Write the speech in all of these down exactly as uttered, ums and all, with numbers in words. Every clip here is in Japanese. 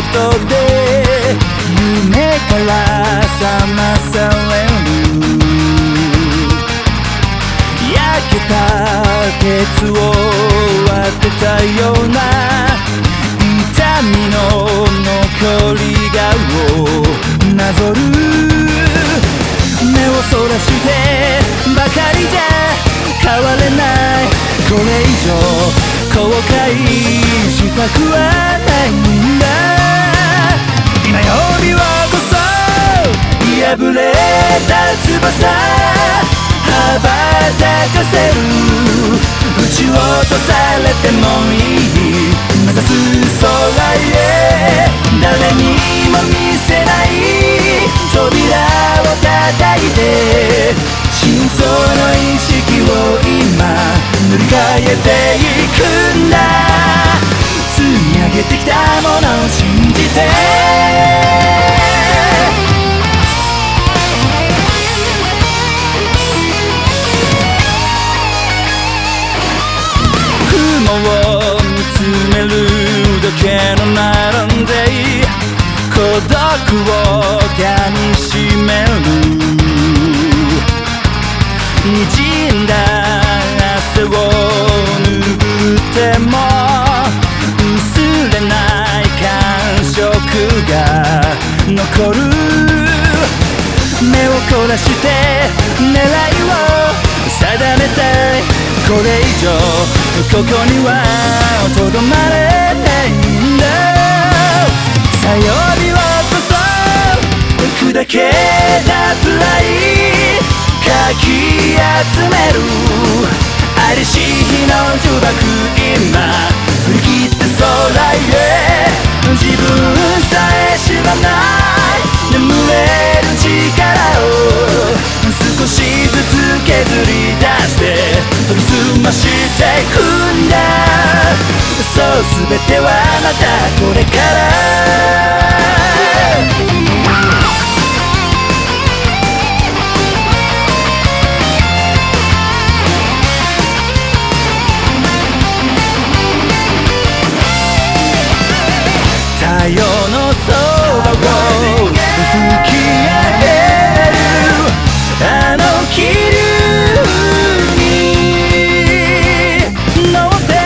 ことで夢から覚まされる。焼けた鉄を当てたような痛みの残り顔をなぞる。目をそらしてばかりじゃ変われない。これ以上後悔したくはないんだ。今よりはこそ破れた翼羽ばたかせる。撃ち落とされてもいい目指す空へ。誰にも見せない扉を叩いて真相の意識を今塗り替えていくんだ。積み上げてきたものを信じて。雲を見つめるだけの並んで孤独をかみしめる。滲んだ汗を拭っても薄れない感触が残る。目を凝らして狙いを定めたい。これ以上ここにはとどまれないんだ。さよりをこそ砕けたプライかき集める。ありし日の呪縛今振り切って空へ。自分さえ知らない眠れる力を少しずつ削り出して研ぎ澄ましていくんだ。そう全てはまたこれから。太陽の空を吹き上げるあの気流に乗って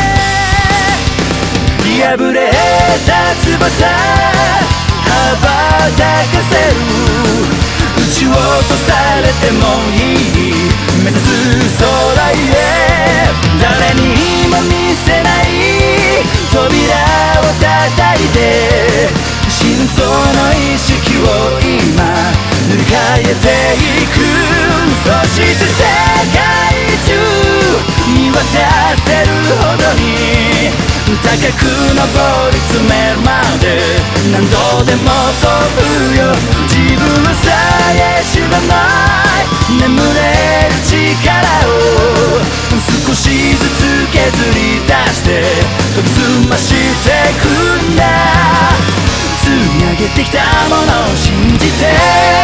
破れた翼羽ばたかせる。撃ち落とされてもいい目指す空へ。誰にも見せない扉を叩いて真相の意識を今塗り替えていく。そして世界中見渡せるほどに高く登り詰めるまで何度でも飛ぶよ。自分さえ知らない眠れる力を少しずつ削り出して研ぎ澄ましていくんだ。積み上げてきたものを信じて。